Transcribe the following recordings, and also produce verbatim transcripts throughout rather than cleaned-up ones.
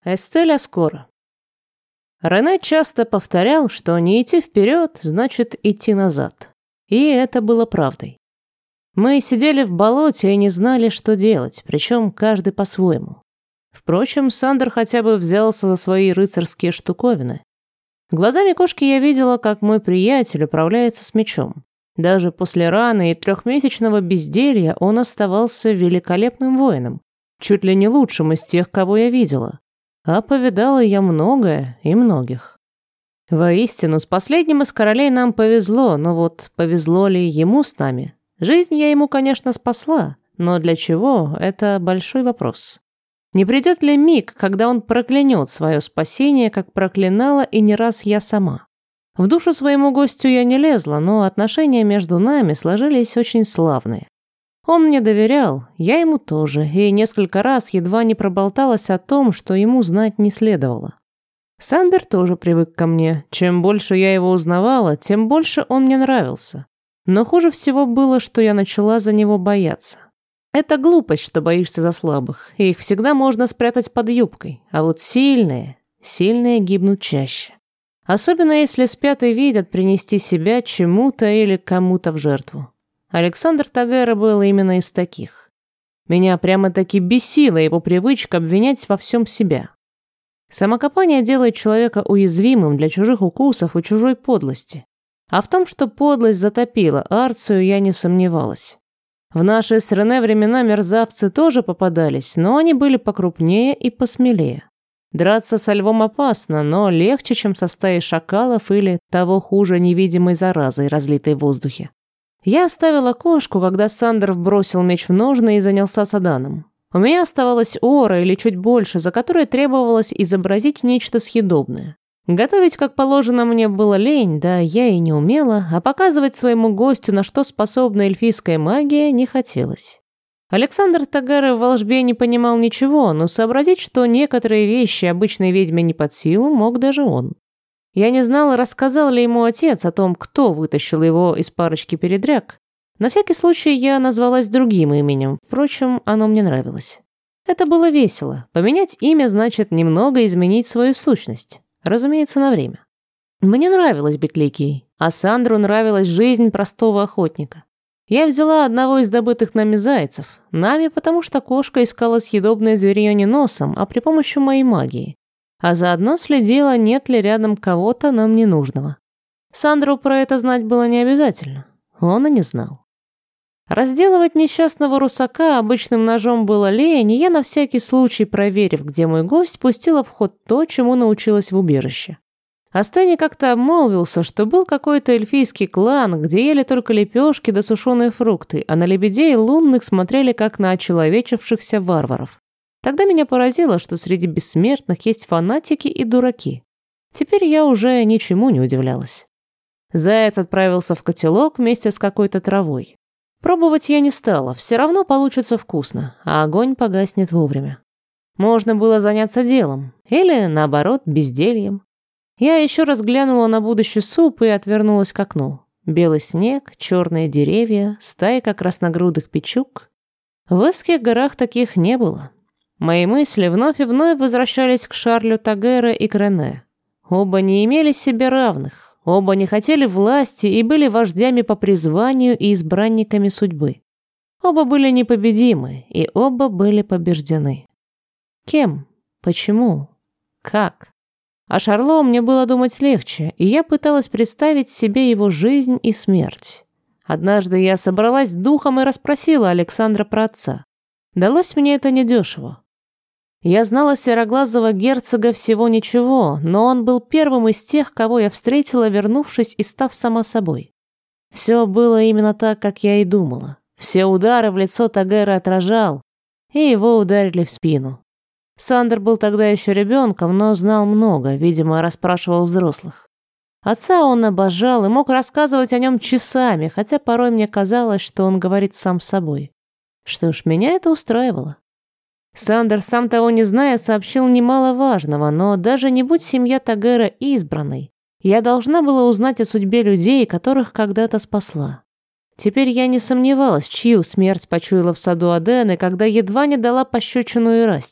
Эстель Аскора. Рене часто повторял, что не идти вперед, значит идти назад. И это было правдой. Мы сидели в болоте и не знали, что делать, причем каждый по-своему. Впрочем, Сандер хотя бы взялся за свои рыцарские штуковины. Глазами кошки я видела, как мой приятель управляется с мечом. Даже после раны и трехмесячного безделья он оставался великолепным воином, чуть ли не лучшим из тех, кого я видела. А повидала я многое и многих. Воистину, с последним из королей нам повезло, но вот повезло ли ему с нами? Жизнь я ему, конечно, спасла, но для чего – это большой вопрос. Не придет ли миг, когда он проклянет свое спасение, как проклинала и не раз я сама? В душу своему гостю я не лезла, но отношения между нами сложились очень славные. Он мне доверял, я ему тоже, и несколько раз едва не проболталась о том, что ему знать не следовало. Сандер тоже привык ко мне. Чем больше я его узнавала, тем больше он мне нравился. Но хуже всего было, что я начала за него бояться. Это глупость, что боишься за слабых, и их всегда можно спрятать под юбкой, а вот сильные, сильные гибнут чаще. Особенно если спят и видят принести себя чему-то или кому-то в жертву. Александр Тагера был именно из таких. Меня прямо-таки бесила его привычка обвинять во всем себя. Самокопание делает человека уязвимым для чужих укусов и чужой подлости. А в том, что подлость затопила Арцию, я не сомневалась. В наши с Рене времена мерзавцы тоже попадались, но они были покрупнее и посмелее. Драться со львом опасно, но легче, чем со стаей шакалов или, того хуже, невидимой заразой, разлитой в воздухе. Я оставила кошку, когда Сандер бросил меч в ножны и занялся саданом. У меня оставалась ора или чуть больше, за которой требовалось изобразить нечто съедобное. Готовить, как положено, мне было лень, да я и не умела, а показывать своему гостю, на что способна эльфийская магия, не хотелось. Александр Тагера в волшбе не понимал ничего, но сообразить, что некоторые вещи обычной ведьме не под силу, мог даже он. Я не знала, рассказал ли ему отец о том, кто вытащил его из парочки передряг. На всякий случай я назвалась другим именем, впрочем, оно мне нравилось. Это было весело. Поменять имя значит немного изменить свою сущность. Разумеется, на время. Мне нравилось быть Ликией, а Сандру нравилась жизнь простого охотника. Я взяла одного из добытых нами зайцев. Нами, потому что кошка искала съедобное зверье не носом, а при помощи моей магии. А заодно следила, нет ли рядом кого-то нам ненужного. Сандру про это знать было не обязательно. Он и не знал. Разделывать несчастного русака обычным ножом было лень, и я на всякий случай, проверив, где мой гость, пустила в ход то, чему научилась в убежище. Астений как-то обмолвился, что был какой-то эльфийский клан, где ели только лепешки да сушеные фрукты, а на лебедей лунных смотрели как на очеловечившихся варваров. Тогда меня поразило, что среди бессмертных есть фанатики и дураки. Теперь я уже ничему не удивлялась. Заяц отправился в котелок вместе с какой-то травой. Пробовать я не стала, все равно получится вкусно, а огонь погаснет вовремя. Можно было заняться делом, или, наоборот, бездельем. Я еще раз глянула на будущий суп и отвернулась к окну. Белый снег, черные деревья, стайка красногрудых печук. В Эсских горах таких не было. Мои мысли вновь и вновь возвращались к Шарлю Тагера и к Рене. Оба не имели себе равных, оба не хотели власти и были вождями по призванию и избранниками судьбы. Оба были непобедимы, и оба были побеждены. Кем? Почему? Как? О Шарло мне было думать легче, и я пыталась представить себе его жизнь и смерть. Однажды я собралась с духом и расспросила Александра про отца. Далось мне это недешево. Я знала сероглазого герцога всего ничего, но он был первым из тех, кого я встретила, вернувшись и став сама собой. Все было именно так, как я и думала. Все удары в лицо Тагера отражал, и его ударили в спину. Сандер был тогда еще ребенком, но знал много, видимо, расспрашивал взрослых. Отца он обожал и мог рассказывать о нем часами, хотя порой мне казалось, что он говорит сам с собой. Что ж, меня это устраивало. Сандер, сам того не зная, сообщил немало важного, но даже не будь семья Тагера избранной, я должна была узнать о судьбе людей, которых когда-то спасла. Теперь я не сомневалась, чью смерть почуяла в саду Адены, когда едва не дала пощечину Ирасте.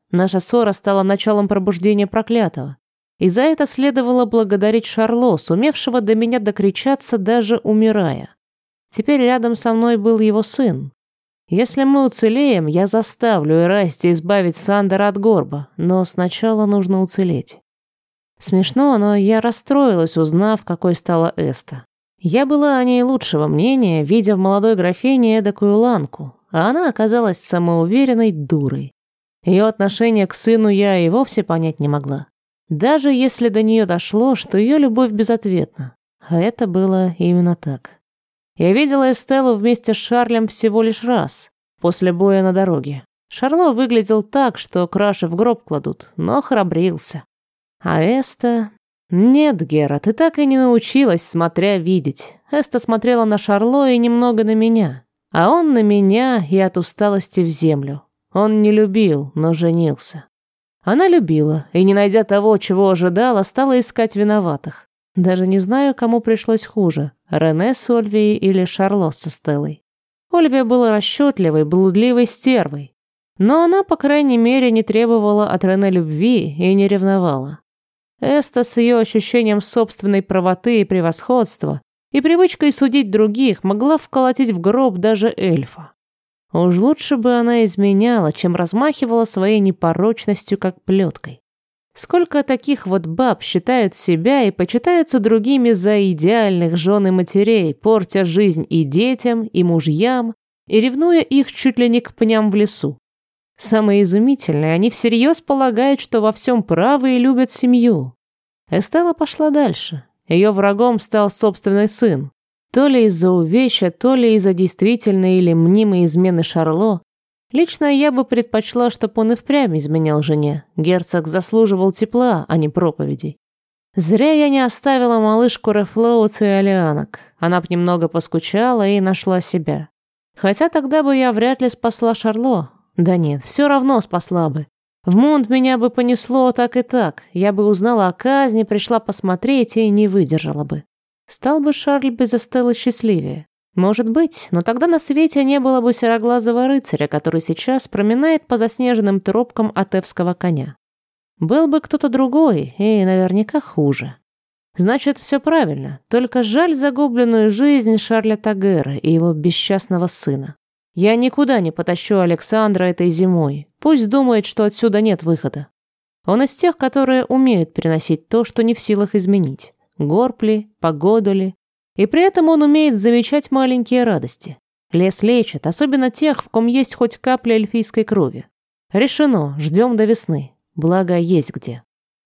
Наша ссора стала началом пробуждения проклятого. И за это следовало благодарить Шарло, сумевшего до меня докричаться, даже умирая. Теперь рядом со мной был его сын. Если мы уцелеем, я заставлю Эрасти избавить Сандера от Горба, но сначала нужно уцелеть. Смешно, но я расстроилась, узнав, какой стала Эста. Я была о ней лучшего мнения, видя в молодой графине эдакую ланку, а она оказалась самоуверенной дурой. Ее отношение к сыну я и вовсе понять не могла. Даже если до нее дошло, что ее любовь безответна. А это было именно так. Я видела Эстеллу вместе с Шарлем всего лишь раз, после боя на дороге. Шарло выглядел так, что краши в гроб кладут, но храбрился. А Эста... Нет, Гера, ты так и не научилась, смотря, видеть. Эста смотрела на Шарло и немного на меня. А он на меня и от усталости в землю. Он не любил, но женился. Она любила, и, не найдя того, чего ожидала, стала искать виноватых. Даже не знаю, кому пришлось хуже, Рене с Ольвией или Шарло со Стеллой. Ольвия была расчетливой, блудливой стервой. Но она, по крайней мере, не требовала от Рене любви и не ревновала. Эста с ее ощущением собственной правоты и превосходства и привычкой судить других могла вколотить в гроб даже эльфа. Уж лучше бы она изменяла, чем размахивала своей непорочностью, как плеткой. Сколько таких вот баб считают себя и почитаются другими за идеальных жен и матерей, портя жизнь и детям, и мужьям, и ревнуя их чуть ли не к пням в лесу. Самое изумительное, они всерьез полагают, что во всем правы и любят семью. Эстелла пошла дальше. Ее врагом стал собственный сын. То ли из-за увечья, то ли из-за действительной или мнимой измены Шарло. Лично я бы предпочла, чтобы он и впрямь изменял жене. Герцог заслуживал тепла, а не проповедей. Зря я не оставила малышку Рефлоуц и Алианок. Она б немного поскучала и нашла себя. Хотя тогда бы я вряд ли спасла Шарло. Да нет, все равно спасла бы. В Мунт меня бы понесло так и так. Я бы узнала о казни, пришла посмотреть и не выдержала бы. Стал бы Шарль без Эстеллы счастливее. Может быть, но тогда на свете не было бы сероглазого рыцаря, который сейчас проминает по заснеженным тропкам отевского коня. Был бы кто-то другой, и наверняка хуже. Значит, все правильно, только жаль загубленную жизнь Шарля Тагера и его бесчастного сына. Я никуда не потащу Александра этой зимой. Пусть думает, что отсюда нет выхода. Он из тех, которые умеют переносить то, что не в силах изменить. Горб ли, погоду ли. И при этом он умеет замечать маленькие радости. Лес лечит, особенно тех, в ком есть хоть капля эльфийской крови. Решено, ждем до весны. Благо, есть где.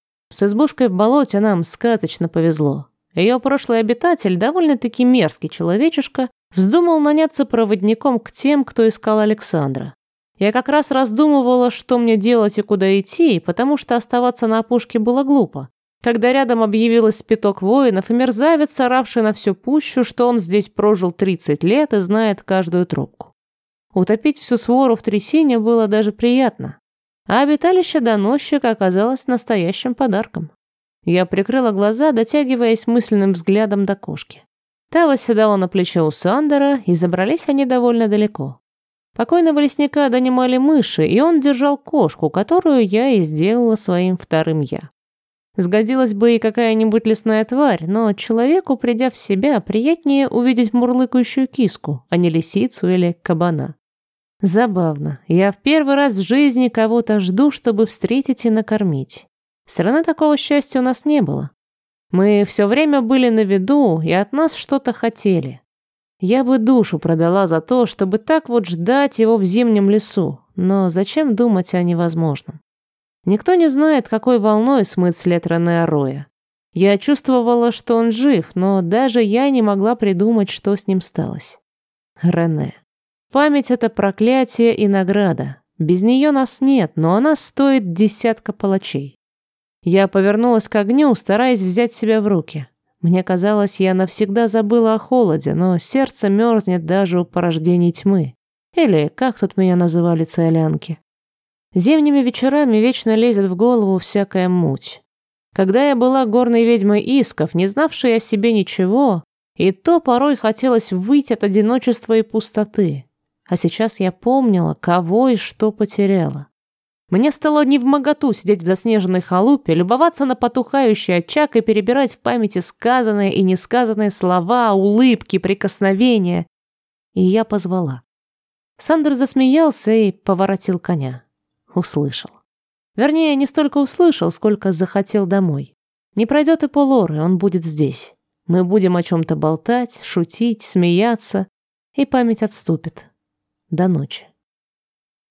С избушкой в болоте нам сказочно повезло. Ее прошлый обитатель, довольно-таки мерзкий человечишка, вздумал наняться проводником к тем, кто искал Александра. Я как раз раздумывала, что мне делать и куда идти, потому что оставаться на опушке было глупо. Когда рядом объявилось спиток воинов и мерзавец, оравший на всю пущу, что он здесь прожил тридцать лет и знает каждую тропку. Утопить всю свору в трясине было даже приятно. А обиталище доносчика оказалось настоящим подарком. Я прикрыла глаза, дотягиваясь мысленным взглядом до кошки. Та восседала на плече у Сандера, и забрались они довольно далеко. Покойного лесника донимали мыши, и он держал кошку, которую я и сделала своим вторым «я». Сгодилась бы и какая-нибудь лесная тварь, но человеку, придя в себя, приятнее увидеть мурлыкающую киску, а не лисицу или кабана. Забавно. Я в первый раз в жизни кого-то жду, чтобы встретить и накормить. Все равно такого счастья у нас не было. Мы все время были на виду, и от нас что-то хотели. Я бы душу продала за то, чтобы так вот ждать его в зимнем лесу, но зачем думать о невозможном? Никто не знает, какой волной смыт след Рене Роя. Я чувствовала, что он жив, но даже я не могла придумать, что с ним сталось. Рене. Память — это проклятие и награда. Без нее нас нет, но она стоит десятка палачей. Я повернулась к огню, стараясь взять себя в руки. Мне казалось, я навсегда забыла о холоде, но сердце мерзнет даже у порождений тьмы. Или, как тут меня называли циолянки. Зимними вечерами вечно лезет в голову всякая муть. Когда я была горной ведьмой Исков, не знавшей о себе ничего, и то порой хотелось выйти от одиночества и пустоты. А сейчас я помнила, кого и что потеряла. Мне стало невмоготу сидеть в заснеженной халупе, любоваться на потухающий очаг и перебирать в памяти сказанные и несказанные слова, улыбки, прикосновения. И я позвала. Сандер засмеялся и поворотил коня. Услышал. Вернее, не столько услышал, сколько захотел домой. Не пройдет и полоры, он будет здесь. Мы будем о чем-то болтать, шутить, смеяться, и память отступит. До ночи.